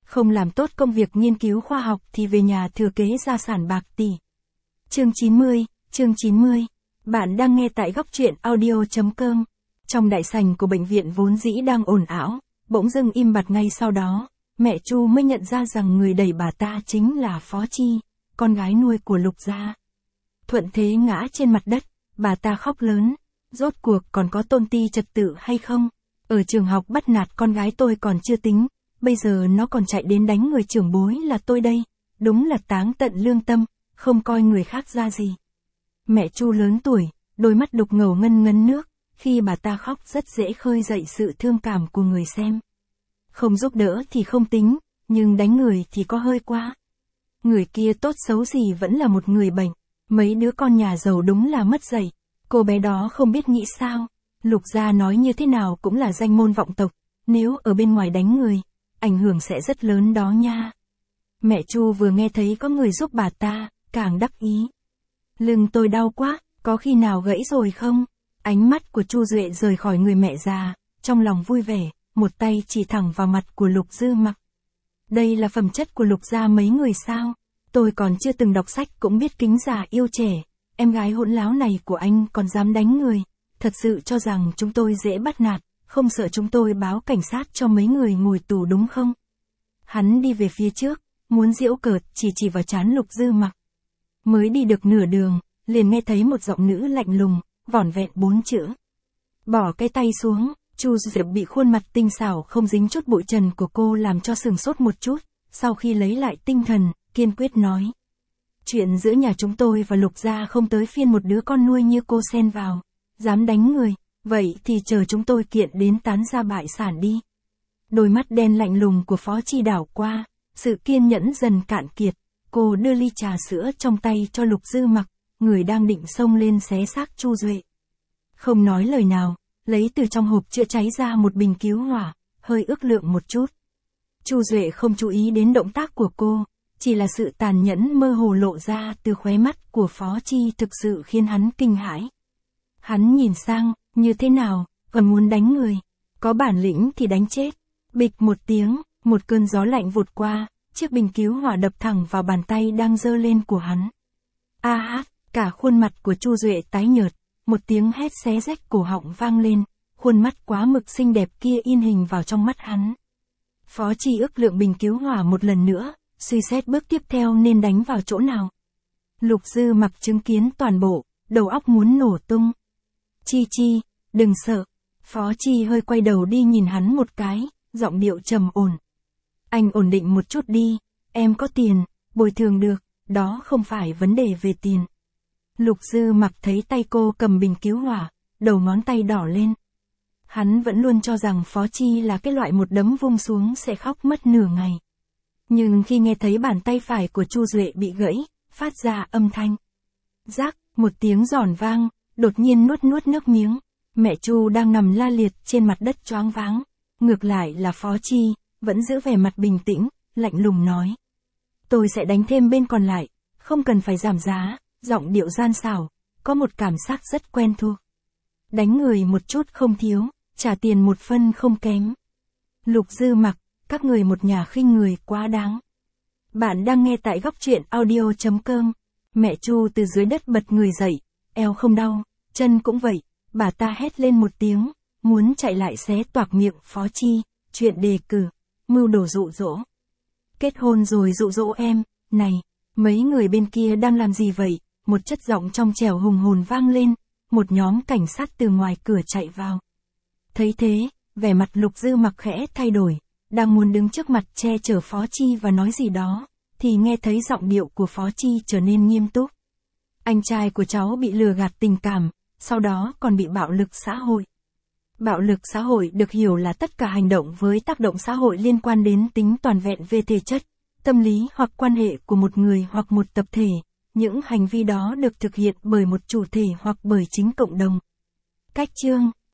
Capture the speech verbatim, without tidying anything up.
không làm tốt công việc nghiên cứu khoa học thì về nhà thừa kế gia sản bạc tỷ. Chương chín mươi, chương chín mươi. Bạn đang nghe tại góc truyện audio chấm com. Trong đại sảnh của bệnh viện vốn dĩ đang ồn ào, bỗng dưng im bặt ngay sau đó, mẹ Chu mới nhận ra rằng người đẩy bà ta chính là Phó Chi, con gái nuôi của Lục gia. Thuận thế ngã trên mặt đất, bà ta khóc lớn, rốt cuộc còn có tôn ti trật tự hay không? Ở trường học bắt nạt con gái tôi còn chưa tính, bây giờ nó còn chạy đến đánh người trưởng bối là tôi đây, đúng là táng tận lương tâm, không coi người khác ra gì. Mẹ Chu lớn tuổi, đôi mắt đục ngầu ngân ngấn nước, khi bà ta khóc rất dễ khơi dậy sự thương cảm của người xem. Không giúp đỡ thì không tính, nhưng đánh người thì có hơi quá. Người kia tốt xấu gì vẫn là một người bệnh, mấy đứa con nhà giàu đúng là mất dạy. Cô bé đó không biết nghĩ sao, Lục gia nói như thế nào cũng là danh môn vọng tộc, nếu ở bên ngoài đánh người, ảnh hưởng sẽ rất lớn đó nha. Mẹ Chu vừa nghe thấy có người giúp bà ta, càng đắc ý. Lưng tôi đau quá, có khi nào gãy rồi không? Ánh mắt của Chu Duệ rời khỏi người mẹ già, trong lòng vui vẻ, một tay chỉ thẳng vào mặt của Lục Dư Mặc. Đây là phẩm chất của Lục gia mấy người sao? Tôi còn chưa từng đọc sách cũng biết kính già yêu trẻ, em gái hỗn láo này của anh còn dám đánh người, thật sự cho rằng chúng tôi dễ bắt nạt, không sợ chúng tôi báo cảnh sát cho mấy người ngồi tù đúng không? Hắn đi về phía trước, muốn giễu cợt chỉ chỉ vào trán Lục Dư Mặc. Mới đi được nửa đường, liền nghe thấy một giọng nữ lạnh lùng, vỏn vẹn bốn chữ. Bỏ cái tay xuống. Chu Diệp bị khuôn mặt tinh xảo không dính chút bụi trần của cô làm cho sừng sốt một chút, sau khi lấy lại tinh thần, kiên quyết nói. Chuyện giữa nhà chúng tôi và Lục gia không tới phiên một đứa con nuôi như cô xen vào, dám đánh người, vậy thì chờ chúng tôi kiện đến tán gia bại sản đi. Đôi mắt đen lạnh lùng của Phó Chi đảo qua, sự kiên nhẫn dần cạn kiệt, cô đưa ly trà sữa trong tay cho Lục Dư Mặc, người đang định xông lên xé xác Chu Duệ. Không nói lời nào, lấy từ trong hộp chữa cháy ra một bình cứu hỏa, hơi ước lượng một chút. Chu Duệ không chú ý đến động tác của cô, chỉ là sự tàn nhẫn mơ hồ lộ ra từ khóe mắt của Phó Chi thực sự khiến hắn kinh hãi. Hắn nhìn sang, như thế nào, còn muốn đánh người, có bản lĩnh thì đánh chết. Bịch một tiếng, một cơn gió lạnh vụt qua, chiếc bình cứu hỏa đập thẳng vào bàn tay đang giơ lên của hắn. A hát, cả khuôn mặt của Chu Duệ tái nhợt. Một tiếng hét xé rách cổ họng vang lên, khuôn mắt quá mực xinh đẹp kia in hình vào trong mắt hắn. Phó Chi ước lượng bình cứu hỏa một lần nữa, suy xét bước tiếp theo nên đánh vào chỗ nào. Lục Dư Mặc chứng kiến toàn bộ, đầu óc muốn nổ tung. Chi Chi, đừng sợ. Phó Chi hơi quay đầu đi nhìn hắn một cái, giọng điệu trầm ổn. Anh ổn định một chút đi, em có tiền, bồi thường được, đó không phải vấn đề về tiền. Lục Dư Mặc thấy tay cô cầm bình cứu hỏa, đầu ngón tay đỏ lên. Hắn vẫn luôn cho rằng Phó Chi là cái loại một đấm vung xuống sẽ khóc mất nửa ngày. Nhưng khi nghe thấy bàn tay phải của Chu Duệ bị gãy, phát ra âm thanh. Rắc, một tiếng giòn vang, đột nhiên nuốt nuốt nước miếng. Mẹ Chu đang nằm la liệt trên mặt đất choáng váng. Ngược lại là Phó Chi, vẫn giữ vẻ mặt bình tĩnh, lạnh lùng nói. Tôi sẽ đánh thêm bên còn lại, không cần phải giảm giá. Giọng điệu gian xảo, có một cảm giác rất quen thuộc. Đánh người một chút không thiếu, trả tiền một phân không kém. Lục Dư Mặc, các người một nhà khinh người quá đáng. Bạn đang nghe tại góc truyện audio chấm com. Mẹ Chu từ dưới đất bật người dậy, eo không đau, chân cũng vậy, bà ta hét lên một tiếng, muốn chạy lại xé toạc miệng Phó Chi, chuyện đề cử, mưu đồ dụ dỗ. Kết hôn rồi dụ dỗ em, này, mấy người bên kia đang làm gì vậy? Một chất giọng trong trẻo hùng hồn vang lên, một nhóm cảnh sát từ ngoài cửa chạy vào. Thấy thế, vẻ mặt Lục Dư Mặc khẽ thay đổi, đang muốn đứng trước mặt che chở Phó Chi và nói gì đó, thì nghe thấy giọng điệu của Phó Chi trở nên nghiêm túc. Anh trai của cháu bị lừa gạt tình cảm, sau đó còn bị bạo lực xã hội. Bạo lực xã hội được hiểu là tất cả hành động với tác động xã hội liên quan đến tính toàn vẹn về thể chất, tâm lý hoặc quan hệ của một người hoặc một tập thể. Những hành vi đó được thực hiện bởi một chủ thể hoặc bởi chính cộng đồng. Cách chương